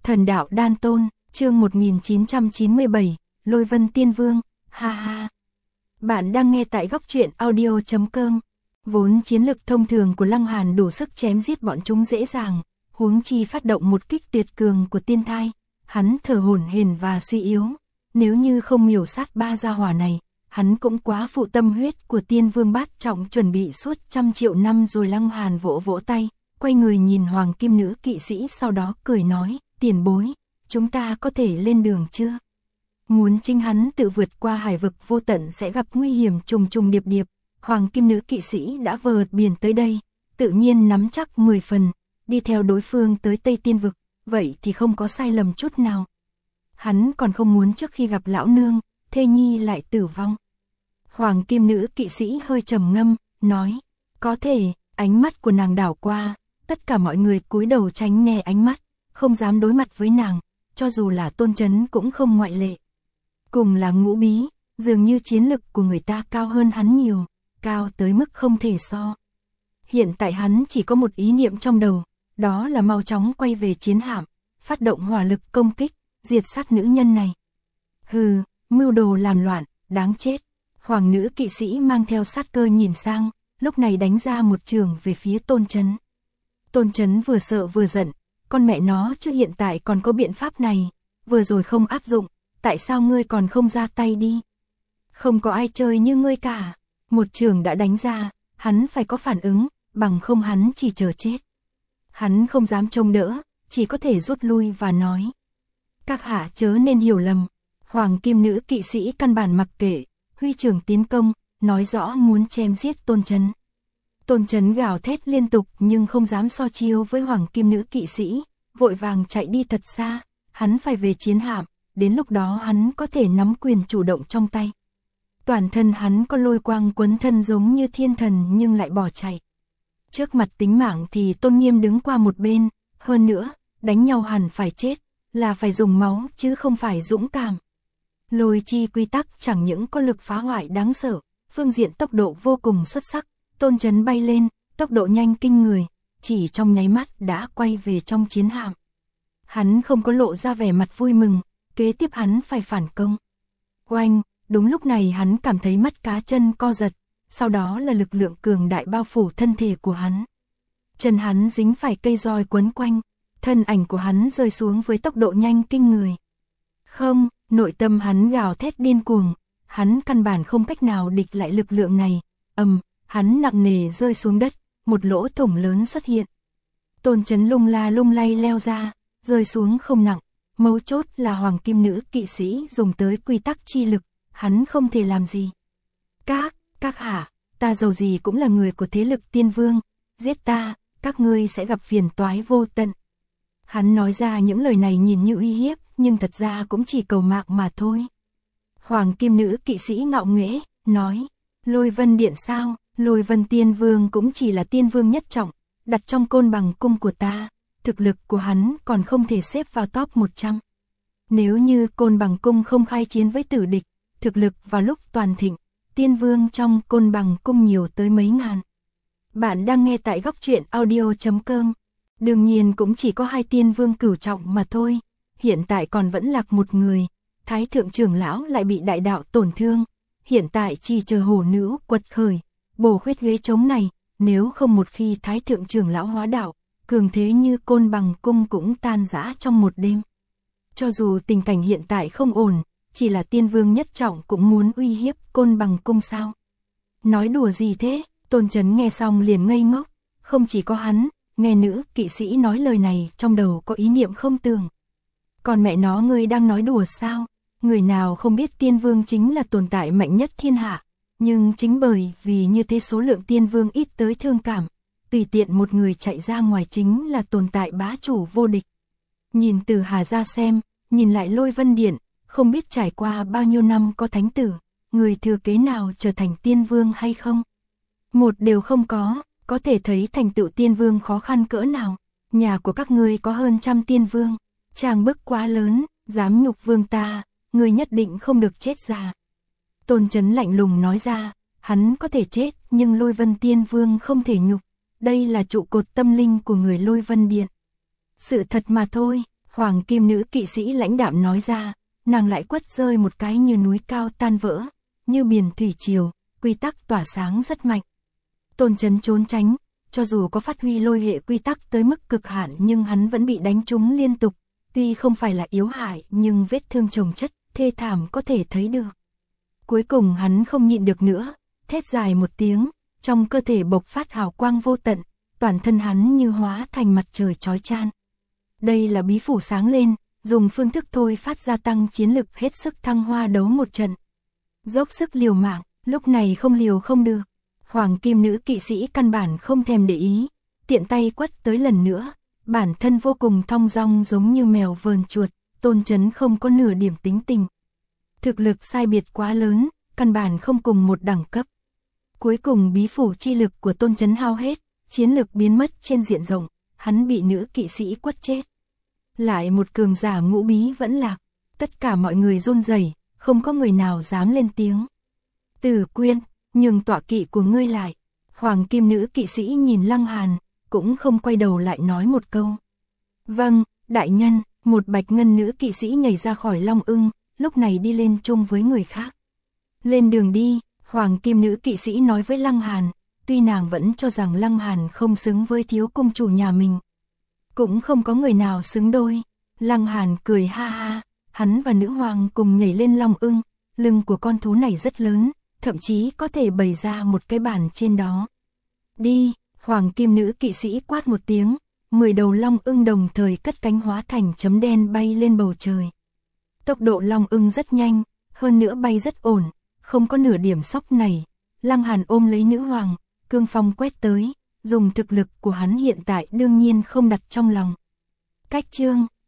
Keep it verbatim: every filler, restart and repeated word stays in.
Thần đạo đan tôn, chương một nghìn chín trăm chín mươi bảy, Lôi Vân Tiên Vương, ha ha. Bạn đang nghe tại góc truyện audio chấm com. Vốn chiến lực thông thường của Lăng Hàn đủ sức chém giết bọn chúng dễ dàng, huống chi phát động một kích tuyệt cường của tiên thai, hắn thở hổn hển và suy yếu. Nếu như không miểu sát ba gia hỏa này, hắn cũng quá phụ tâm huyết của tiên vương bát trọng chuẩn bị suốt trăm triệu năm rồi. Lăng Hàn vỗ vỗ tay, quay người nhìn hoàng kim nữ kỵ sĩ, sau đó cười nói, tiền bối, chúng ta có thể lên đường chưa? Muốn chính hắn tự vượt qua hải vực vô tận sẽ gặp nguy hiểm trùng trùng điệp điệp, hoàng kim nữ kỵ sĩ đã vượt biển tới đây, tự nhiên nắm chắc mười phần, đi theo đối phương tới Tây Tiên Vực, vậy thì không có sai lầm chút nào. Hắn còn không muốn trước khi gặp lão nương, thê nhi lại tử vong. Hoàng kim nữ kỵ sĩ hơi trầm ngâm, nói, có thể. Ánh mắt của nàng đảo qua, tất cả mọi người cúi đầu tránh né ánh mắt, không dám đối mặt với nàng, cho dù là Tôn Chấn cũng không ngoại lệ. Cùng là ngũ bí, dường như chiến lực của người ta cao hơn hắn nhiều, cao tới mức không thể so. Hiện tại hắn chỉ có một ý niệm trong đầu, đó là mau chóng quay về chiến hạm, phát động hỏa lực công kích, diệt sát nữ nhân này. Hừ, mưu đồ làm loạn, đáng chết. Hoàng nữ kỵ sĩ mang theo sát cơ nhìn sang, lúc này đánh ra một trường về phía Tôn Chấn. Tôn Chấn vừa sợ vừa giận, con mẹ nó chứ hiện tại còn có biện pháp này, vừa rồi không áp dụng, tại sao ngươi còn không ra tay đi? Không có ai chơi như ngươi cả, một trường đã đánh ra, hắn phải có phản ứng, bằng không hắn chỉ chờ chết. Hắn không dám trông đỡ, chỉ có thể rút lui và nói. Các hạ chớ nên hiểu lầm, hoàng kim nữ kỵ sĩ căn bản mặc kệ, huy trường tiến công, nói rõ muốn chém giết Tôn Chấn. Tôn Chấn gào thét liên tục nhưng không dám so chiêu với hoàng kim nữ kỵ sĩ, vội vàng chạy đi thật xa, hắn phải về chiến hạm, đến lúc đó hắn có thể nắm quyền chủ động trong tay. Toàn thân hắn có lôi quang quấn thân giống như thiên thần nhưng lại bỏ chạy. Trước mặt tính mạng thì tôn nghiêm đứng qua một bên, hơn nữa, đánh nhau hẳn phải chết, là phải dùng máu chứ không phải dũng cảm. Lôi chi quy tắc chẳng những có lực phá hoại đáng sợ, phương diện tốc độ vô cùng xuất sắc, Tôn Chấn bay lên, tốc độ nhanh kinh người, chỉ trong nháy mắt đã quay về trong chiến hạm. Hắn không có lộ ra vẻ mặt vui mừng, kế tiếp hắn phải phản công. Oanh, đúng lúc này hắn cảm thấy mắt cá chân co giật, sau đó là lực lượng cường đại bao phủ thân thể của hắn. Chân hắn dính phải cây roi quấn quanh, thân ảnh của hắn rơi xuống với tốc độ nhanh kinh người. Không, nội tâm hắn gào thét điên cuồng, hắn căn bản không cách nào địch lại lực lượng này. Ầm, hắn nặng nề rơi xuống đất, một lỗ thủng lớn xuất hiện. Tôn Chấn lung la lung lay leo ra, rơi xuống không nặng, mấu chốt là hoàng kim nữ kỵ sĩ dùng tới quy tắc chi lực, hắn không thể làm gì. Các, các hạ, ta dầu gì cũng là người của thế lực tiên vương, giết ta, các ngươi sẽ gặp phiền toái vô tận. Hắn nói ra những lời này nhìn như uy hiếp, nhưng thật ra cũng chỉ cầu mạng mà thôi. Hoàng kim nữ kỵ sĩ ngạo nghễ, nói, Lôi Vân Điện sao, Lôi Vân Tiên Vương cũng chỉ là tiên vương nhất trọng, đặt trong côn bằng cung của ta, thực lực của hắn còn không thể xếp vào top một trăm. Nếu như côn bằng cung không khai chiến với tử địch, thực lực vào lúc toàn thịnh, tiên vương trong côn bằng cung nhiều tới mấy ngàn. Bạn đang nghe tại góc truyện audio chấm com. Đương nhiên cũng chỉ có hai tiên vương cửu trọng mà thôi, hiện tại còn vẫn lạc một người, Thái thượng trưởng lão lại bị đại đạo tổn thương, hiện tại chỉ chờ hổ nữ quật khởi, bổ khuyết ghế trống này, nếu không một khi Thái thượng trưởng lão hóa đạo, cường thế như côn bằng cung cũng tan rã trong một đêm. Cho dù tình cảnh hiện tại không ổn, chỉ là tiên vương nhất trọng cũng muốn uy hiếp côn bằng cung sao? Nói đùa gì thế? Tôn Chấn nghe xong liền ngây ngốc, không chỉ có hắn, nghe nữ kỵ sĩ nói lời này trong đầu có ý niệm không tưởng. Còn mẹ nó, ngươi đang nói đùa sao? Người nào không biết tiên vương chính là tồn tại mạnh nhất thiên hạ, nhưng chính bởi vì như thế số lượng tiên vương ít tới thương cảm, tùy tiện một người chạy ra ngoài chính là tồn tại bá chủ vô địch. Nhìn từ Hà ra xem, nhìn lại Lôi Vân Điện, không biết trải qua bao nhiêu năm có thánh tử, người thừa kế nào trở thành tiên vương hay không? Một đều không có, có thể thấy thành tựu tiên vương khó khăn cỡ nào. Nhà của các ngươi có hơn trăm tiên vương, trang bức quá lớn, dám nhục vương ta, ngươi nhất định không được chết già. Tôn Chấn lạnh lùng nói ra, hắn có thể chết nhưng Lôi Vân Tiên Vương không thể nhục, đây là trụ cột tâm linh của người Lôi Vân Điện. Sự thật mà thôi. Hoàng kim nữ kỵ sĩ lãnh đạm nói ra, nàng lại quất rơi một cái như núi cao tan vỡ, như biển thủy triều, quy tắc tỏa sáng rất mạnh. Tôn Chấn trốn tránh, cho dù có phát huy lôi hệ quy tắc tới mức cực hạn nhưng hắn vẫn bị đánh trúng liên tục, tuy không phải là yếu hại nhưng vết thương chồng chất, thê thảm có thể thấy được. Cuối cùng hắn không nhịn được nữa, thét dài một tiếng, trong cơ thể bộc phát hào quang vô tận, toàn thân hắn như hóa thành mặt trời chói chang. Đây là bí phủ sáng lên, dùng phương thức thôi phát gia tăng chiến lực hết sức thăng hoa đấu một trận. Dốc sức liều mạng, lúc này không liều không được. Hoàng kim nữ kỵ sĩ căn bản không thèm để ý, tiện tay quất tới lần nữa, bản thân vô cùng thong dong giống như mèo vờn chuột, Tôn Chấn không có nửa điểm tính tình. Thực lực sai biệt quá lớn, căn bản không cùng một đẳng cấp. Cuối cùng bí phủ chi lực của Tôn Chấn hao hết, chiến lực biến mất trên diện rộng, hắn bị nữ kỵ sĩ quất chết. Lại một cường giả ngũ bí vẫn lạc, tất cả mọi người run rẩy, không có người nào dám lên tiếng. Tử Quyên, nhường tọa kỵ của ngươi lại. Hoàng kim nữ kỵ sĩ nhìn Lăng Hàn, cũng không quay đầu lại nói một câu. Vâng, đại nhân, một bạch ngân nữ kỵ sĩ nhảy ra khỏi Long Ưng, lúc này đi lên chung với người khác. Lên đường đi, Hoàng kim nữ kỵ sĩ nói với Lăng Hàn, tuy nàng vẫn cho rằng Lăng Hàn không xứng với thiếu cung chủ nhà mình. Cũng không có người nào xứng đôi. Lăng Hàn cười ha ha, hắn và nữ hoàng cùng nhảy lên Long Ưng, lưng của con thú này rất lớn, thậm chí có thể bày ra một cái bàn trên đó. Đi, Hoàng kim nữ kỵ sĩ quát một tiếng, mười đầu Long Ưng đồng thời cất cánh hóa thành chấm đen bay lên bầu trời. Tốc độ Long Ưng rất nhanh, hơn nữa bay rất ổn, không có nửa điểm sóc nảy. Lăng Hàn ôm lấy nữ hoàng, cương phong quét tới, dùng thực lực của hắn hiện tại đương nhiên không đặt trong lòng. Cách chương